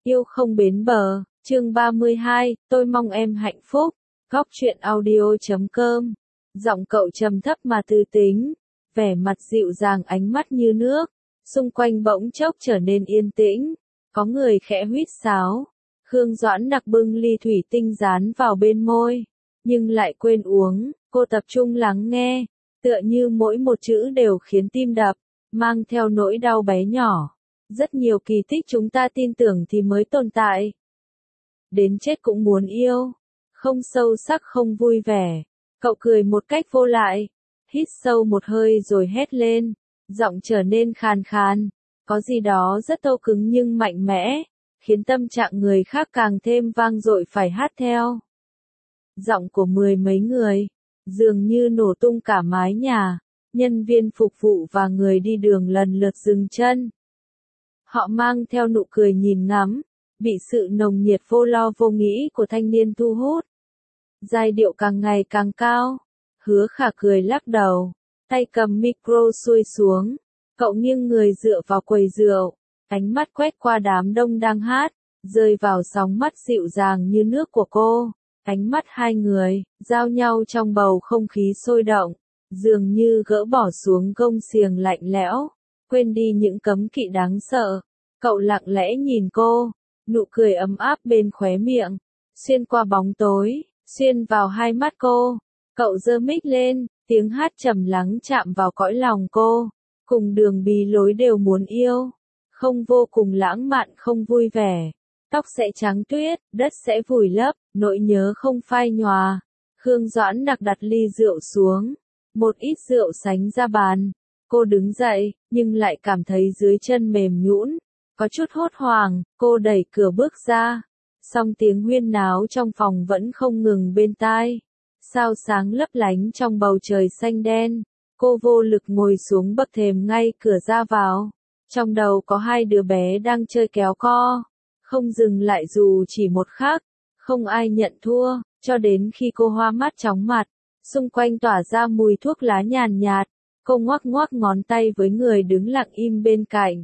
Yêu không bến bờ, chương 32, tôi mong em hạnh phúc. Góc truyện audio.com. Giọng cậu trầm thấp mà tư tính, vẻ mặt dịu dàng, ánh mắt như nước. Xung quanh bỗng chốc trở nên yên tĩnh, có người khẽ huýt sáo. Khương Doãn đặc bưng ly thủy tinh dán vào bên môi, nhưng lại quên uống. Cô tập trung lắng nghe, tựa như mỗi một chữ đều khiến tim đập, mang theo nỗi đau bé nhỏ. Rất nhiều kỳ tích chúng ta tin tưởng thì mới tồn tại. Đến chết cũng muốn yêu, không sâu sắc không vui vẻ. Cậu cười một cách vô lại, hít sâu một hơi rồi hét lên, giọng trở nên khàn khàn, có gì đó rất thô cứng nhưng mạnh mẽ, khiến tâm trạng người khác càng thêm vang dội phải hát theo. Giọng của mười mấy người, dường như nổ tung cả mái nhà, nhân viên phục vụ và người đi đường lần lượt dừng chân. Họ mang theo nụ cười nhìn ngắm, bị sự nồng nhiệt vô lo vô nghĩ của thanh niên thu hút. Giai điệu càng ngày càng cao, Hứa Khả cười lắc đầu, tay cầm micro xuôi xuống, cậu nghiêng người dựa vào quầy rượu, ánh mắt quét qua đám đông đang hát, rơi vào sóng mắt dịu dàng như nước của cô. Ánh mắt hai người, giao nhau trong bầu không khí sôi động, dường như gỡ bỏ xuống gông xiềng lạnh lẽo, quên đi những cấm kỵ đáng sợ. Cậu lặng lẽ nhìn cô, nụ cười ấm áp bên khóe miệng, xuyên qua bóng tối, xuyên vào hai mắt cô. Cậu giơ mic lên, tiếng hát trầm lắng chạm vào cõi lòng cô. Cùng đường bí lối đều muốn yêu, không vô cùng lãng mạn không vui vẻ. Tóc sẽ trắng tuyết, đất sẽ vùi lấp, nỗi nhớ không phai nhòa. Khương Doãn đặt ly rượu xuống, một ít rượu sánh ra bàn. Cô đứng dậy, nhưng lại cảm thấy dưới chân mềm nhũn, có chút hốt hoảng. Cô đẩy cửa bước ra, song tiếng huyên náo trong phòng vẫn không ngừng bên tai. Sao sáng lấp lánh trong bầu trời xanh đen. Cô vô lực ngồi xuống bậc thềm ngay cửa ra vào. Trong đầu có hai đứa bé đang chơi kéo co, không dừng lại dù chỉ một khắc. Không ai nhận thua, cho đến khi cô hoa mắt chóng mặt. Xung quanh tỏa ra mùi thuốc lá nhàn nhạt. Cô ngoắc ngoắc ngón tay với người đứng lặng im bên cạnh.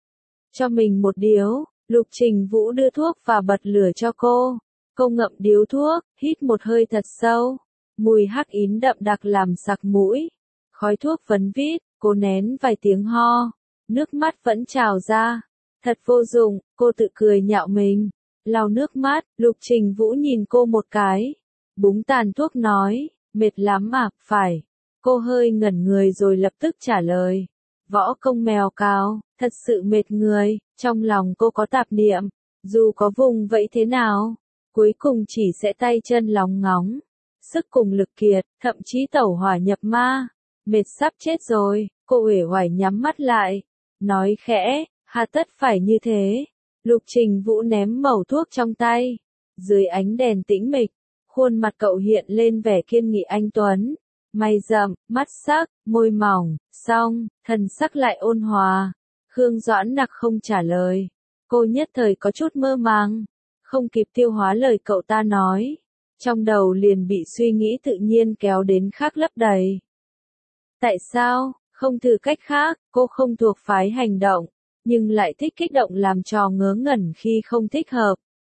Cho mình một điếu. Lục Trình Vũ đưa thuốc và bật lửa cho cô. Cô ngậm điếu thuốc, hít một hơi thật sâu. Mùi hắc ín đậm đặc làm sặc mũi. Khói thuốc vấn vít, cô nén vài tiếng ho. Nước mắt vẫn trào ra. Thật vô dụng, cô tự cười nhạo mình. Lau nước mắt, Lục Trình Vũ nhìn cô một cái. Búng tàn thuốc nói, mệt lắm à, phải. Cô hơi ngẩn người rồi lập tức trả lời. Võ công mèo cào, thật sự mệt người. Trong lòng cô có tạp niệm, dù có vùng vẫy thế nào, cuối cùng chỉ sẽ tay chân lóng ngóng. Sức cùng lực kiệt, thậm chí tẩu hỏa nhập ma. Mệt sắp chết rồi, cô uể oải nhắm mắt lại. Nói khẽ, hà tất phải như thế. Lục Trình Vũ ném mẩu thuốc trong tay. Dưới ánh đèn tĩnh mịch, khuôn mặt cậu hiện lên vẻ kiên nghị anh tuấn. Mày rậm, mắt sắc, môi mỏng, song, thần sắc lại ôn hòa. Khương Doãn đặc không trả lời. Cô nhất thời có chút mơ màng, không kịp tiêu hóa lời cậu ta nói. Trong đầu liền bị suy nghĩ tự nhiên kéo đến khác lấp đầy. Tại sao, không thử cách khác, cô không thuộc phái hành động, nhưng lại thích kích động làm trò ngớ ngẩn khi không thích hợp.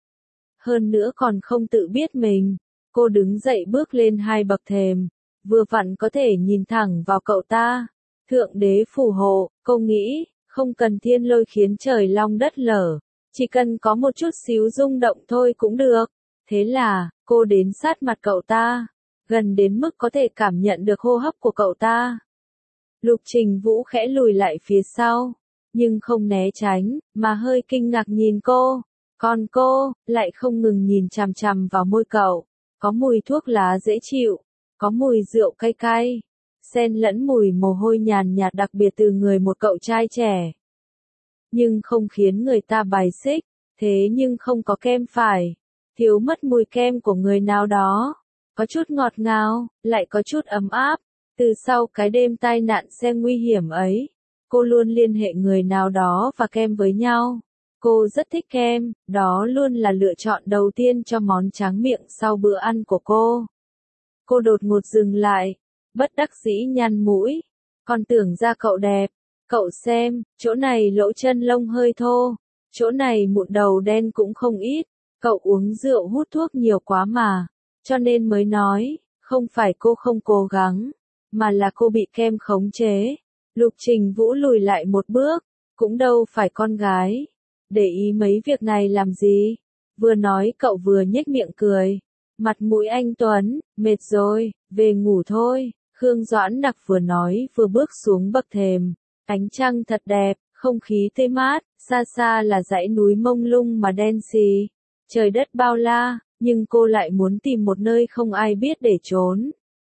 Hơn nữa còn không tự biết mình. Cô đứng dậy bước lên hai bậc thềm, vừa vặn có thể nhìn thẳng vào cậu ta. Thượng đế phù hộ, cô nghĩ, không cần thiên lôi khiến trời long đất lở, chỉ cần có một chút xíu rung động thôi cũng được. Thế là, cô đến sát mặt cậu ta, gần đến mức có thể cảm nhận được hô hấp của cậu ta. Lục Trình Vũ khẽ lùi lại phía sau, nhưng không né tránh, mà hơi kinh ngạc nhìn cô. Còn cô, lại không ngừng nhìn chằm chằm vào môi cậu. Có mùi thuốc lá dễ chịu, có mùi rượu cay cay, xen lẫn mùi mồ hôi nhàn nhạt đặc biệt từ người một cậu trai trẻ. Nhưng không khiến người ta bài xích, thế nhưng không có kem phải. Thiếu mất mùi kem của người nào đó. Có chút ngọt ngào, lại có chút ấm áp. Từ sau cái đêm tai nạn xe nguy hiểm ấy, cô luôn liên hệ người nào đó và kem với nhau. Cô rất thích kem, đó luôn là lựa chọn đầu tiên cho món tráng miệng sau bữa ăn của cô. Cô đột ngột dừng lại, bất đắc dĩ nhăn mũi. Còn tưởng ra cậu đẹp. Cậu xem, chỗ này lỗ chân lông hơi thô. Chỗ này mụn đầu đen cũng không ít, cậu uống rượu hút thuốc nhiều quá mà, cho nên mới nói, không phải cô không cố gắng, mà là cô bị kem khống chế. Lục Trình Vũ lùi lại một bước, cũng đâu phải con gái, để ý mấy việc này làm gì. Vừa nói cậu vừa nhếch miệng cười, mặt mũi anh tuấn, mệt rồi, về ngủ thôi. Khương Doãn Nặc vừa nói vừa bước xuống bậc thềm, ánh trăng thật đẹp, không khí tươi mát, xa xa là dãy núi mông lung mà đen xì, trời đất bao la, nhưng cô lại muốn tìm một nơi không ai biết để trốn.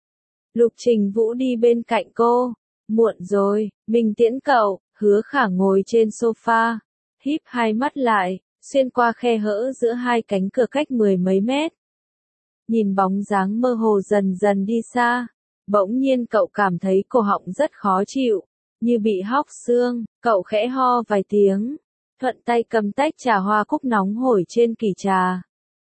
Lục Trình Vũ đi bên cạnh cô, muộn rồi, mình tiễn cậu. Hứa Khả ngồi trên sofa, híp hai mắt lại, xuyên qua khe hở giữa hai cánh cửa cách 10 mấy mét. Nhìn bóng dáng mơ hồ dần dần đi xa, bỗng nhiên cậu cảm thấy cổ họng rất khó chịu, như bị hóc xương, cậu khẽ ho vài tiếng, thuận tay cầm tách trà hoa cúc nóng hổi trên kỷ trà.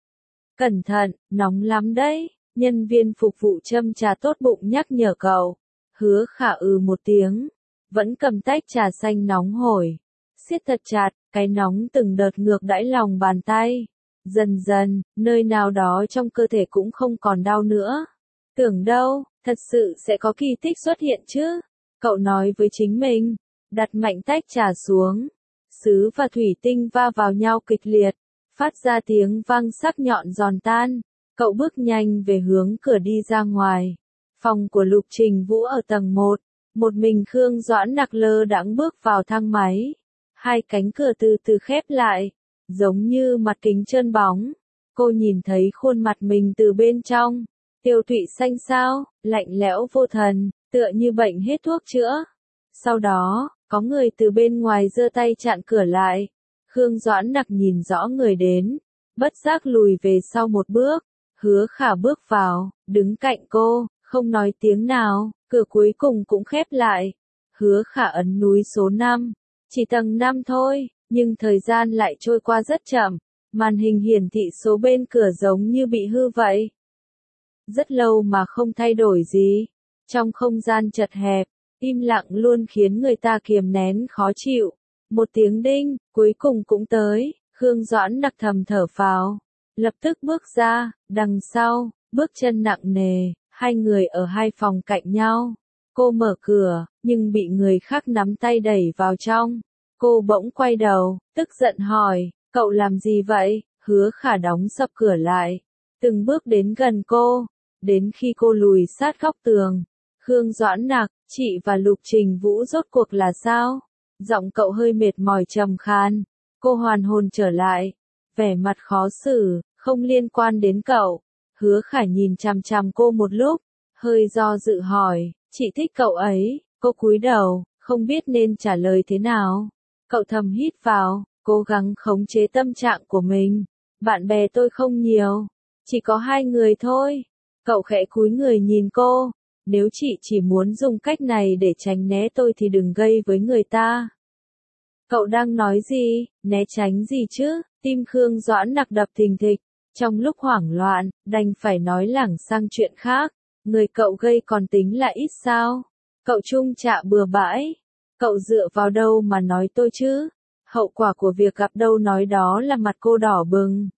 Cẩn thận, nóng lắm đấy, nhân viên phục vụ châm trà tốt bụng nhắc nhở cậu. Hứa Khả một tiếng, vẫn cầm tách trà xanh nóng hổi, siết thật chặt, cái nóng từng đợt ngược đãi lòng bàn tay. Dần dần, nơi nào đó trong cơ thể cũng không còn đau nữa. Tưởng đâu, thật sự sẽ có kỳ tích xuất hiện chứ. Cậu nói với chính mình, đặt mạnh tách trà xuống. Sứ và thủy tinh va vào nhau kịch liệt, phát ra tiếng vang sắc nhọn giòn tan. Cậu bước nhanh về hướng cửa đi ra ngoài. Phòng của Lục Trình Vũ ở tầng 1. Một mình Khương Doãn Nặc lơ đãng bước vào thang máy. Hai cánh cửa từ từ khép lại, giống như mặt kính trơn bóng. Cô nhìn thấy khuôn mặt mình từ bên trong. Tiêu tụy xanh xao, lạnh lẽo vô thần, tựa như bệnh hết thuốc chữa. Sau đó, có người từ bên ngoài giơ tay chặn cửa lại. Khương Doãn Nặc nhìn rõ người đến, bất giác lùi về sau một bước. Hứa Khả bước vào, đứng cạnh cô, không nói tiếng nào, cửa cuối cùng cũng khép lại. Hứa Khả ấn núi số 5, chỉ tầng 5 thôi, nhưng thời gian lại trôi qua rất chậm, màn hình hiển thị số bên cửa giống như bị hư vậy. Rất lâu mà không thay đổi gì, trong không gian chật hẹp, im lặng luôn khiến người ta kiềm nén khó chịu. Một tiếng đinh, cuối cùng cũng tới, Khương Doãn Nặc thầm thở phào, lập tức bước ra, đằng sau, bước chân nặng nề, hai người ở hai phòng cạnh nhau. Cô mở cửa, nhưng bị người khác nắm tay đẩy vào trong. Cô bỗng quay đầu, tức giận hỏi, cậu làm gì vậy? Hứa Khả đóng sập cửa lại, từng bước đến gần cô, đến khi cô lùi sát góc tường. Khương Doãn Nặc, chị và Lục Trình Vũ rốt cuộc là sao? Giọng cậu hơi mệt mỏi trầm khan. Cô hoàn hồn trở lại, vẻ mặt khó xử, không liên quan đến cậu. Hứa Khả nhìn chằm chằm cô một lúc, hơi do dự hỏi, chị thích cậu ấy. Cô cúi đầu, không biết nên trả lời thế nào. Cậu thầm hít vào, cố gắng khống chế tâm trạng của mình. Bạn bè tôi không nhiều, chỉ có 2 người thôi. Cậu khẽ cúi người nhìn cô, nếu chị chỉ muốn dùng cách này để tránh né tôi thì đừng gây với người ta. Cậu đang nói gì, né tránh gì chứ? Tim Khương Doãn Nặc đập thình thịch, trong lúc hoảng loạn, đành phải nói lảng sang chuyện khác. Người cậu gây còn tính là ít sao? Cậu trung trạ bừa bãi. Cậu dựa vào đâu mà nói tôi chứ? Hậu quả của việc gặp đâu nói đó là mặt cô đỏ bừng.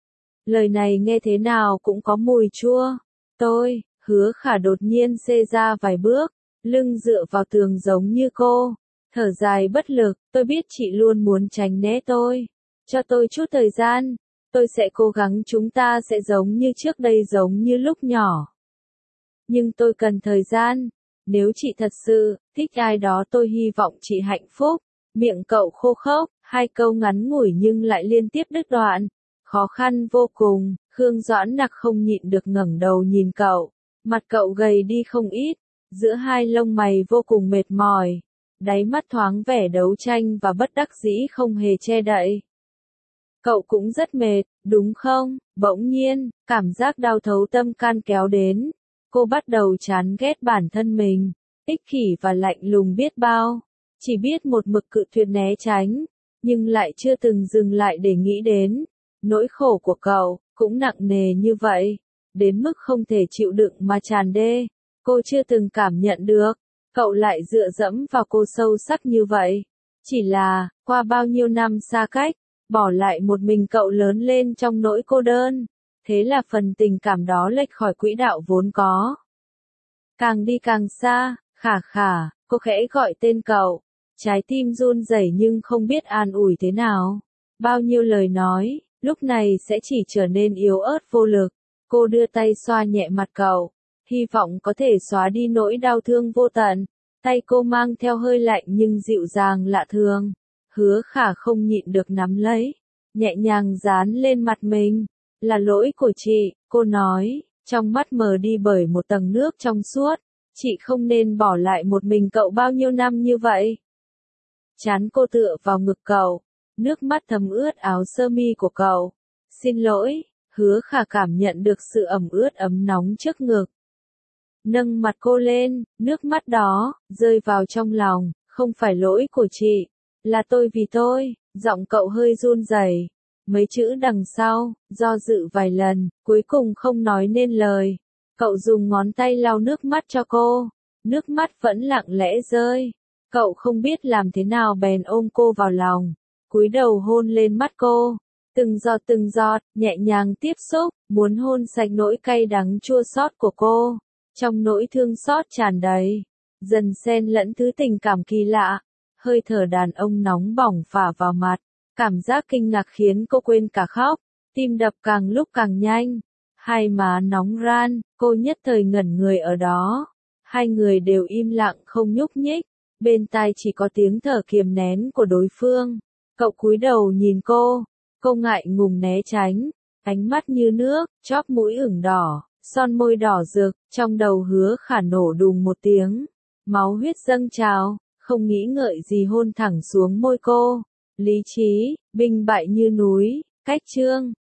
Lời này nghe thế nào cũng có mùi chua. Tôi, Hứa Khả đột nhiên xê ra vài bước, lưng dựa vào tường giống như cô. Thở dài bất lực, tôi biết chị luôn muốn tránh né tôi. Cho tôi chút thời gian, tôi sẽ cố gắng, chúng ta sẽ giống như trước đây, giống như lúc nhỏ. Nhưng tôi cần thời gian. Nếu chị thật sự thích ai đó, tôi hy vọng chị hạnh phúc. Miệng cậu khô khốc, 2 câu ngắn ngủi nhưng lại liên tiếp đứt đoạn. Khó khăn vô cùng. Khương Doãn Nặc không nhịn được ngẩng đầu nhìn cậu. Mặt cậu gầy đi không ít, giữa hai lông mày vô cùng mệt mỏi. Đáy mắt thoáng vẻ đấu tranh và bất đắc dĩ không hề che đậy. Cậu cũng rất mệt, đúng không? Bỗng nhiên, cảm giác đau thấu tâm can kéo đến. Cô bắt đầu chán ghét bản thân mình, ích kỷ và lạnh lùng biết bao. Chỉ biết một mực cự tuyệt né tránh, nhưng lại chưa từng dừng lại để nghĩ đến. Nỗi khổ của cậu, cũng nặng nề như vậy, đến mức không thể chịu đựng mà tràn đê. Cô chưa từng cảm nhận được, cậu lại dựa dẫm vào cô sâu sắc như vậy. Chỉ là, qua bao nhiêu năm xa cách, bỏ lại một mình cậu lớn lên trong nỗi cô đơn. Thế là phần tình cảm đó lệch khỏi quỹ đạo vốn có. Càng đi càng xa, Khả Khả, cô khẽ gọi tên cậu. Trái tim run rẩy nhưng không biết an ủi thế nào. Bao nhiêu lời nói, lúc này sẽ chỉ trở nên yếu ớt vô lực. Cô đưa tay xoa nhẹ mặt cậu, hy vọng có thể xóa đi nỗi đau thương vô tận. Tay cô mang theo hơi lạnh nhưng dịu dàng lạ thường. Hứa Khả không nhịn được nắm lấy, nhẹ nhàng dán lên mặt mình. Là lỗi của chị, cô nói, trong mắt mờ đi bởi một tầng nước trong suốt. Chị không nên bỏ lại một mình cậu bao nhiêu năm như vậy. Trán cô tựa vào ngực cậu, nước mắt thấm ướt áo sơ mi của cậu. Xin lỗi, Hứa Khả cảm nhận được sự ẩm ướt ấm nóng trước ngực. Nâng mặt cô lên, nước mắt đó, rơi vào trong lòng, không phải lỗi của chị, là tôi vì tôi, giọng cậu hơi run rẩy. Mấy chữ đằng sau, do dự vài lần, cuối cùng không nói nên lời. Cậu dùng ngón tay lau nước mắt cho cô, nước mắt vẫn lặng lẽ rơi. Cậu không biết làm thế nào bèn ôm cô vào lòng, cúi đầu hôn lên mắt cô. Từng giọt, nhẹ nhàng tiếp xúc, muốn hôn sạch nỗi cay đắng chua xót của cô. Trong nỗi thương xót tràn đầy, dần xen lẫn thứ tình cảm kỳ lạ. Hơi thở đàn ông nóng bỏng phả vào mặt, cảm giác kinh ngạc khiến cô quên cả khóc, tim đập càng lúc càng nhanh. Hai má nóng ran, cô nhất thời ngẩn người ở đó. Hai người đều im lặng không nhúc nhích, bên tai chỉ có tiếng thở kiềm nén của đối phương. Cậu cúi đầu nhìn cô ngại ngùng né tránh, ánh mắt như nước, chóp mũi ửng đỏ, son môi đỏ rực, trong đầu Hứa Khả nổ đùng một tiếng, máu huyết dâng trào, không nghĩ ngợi gì hôn thẳng xuống môi cô. Lý trí, binh bại như núi, cách trương,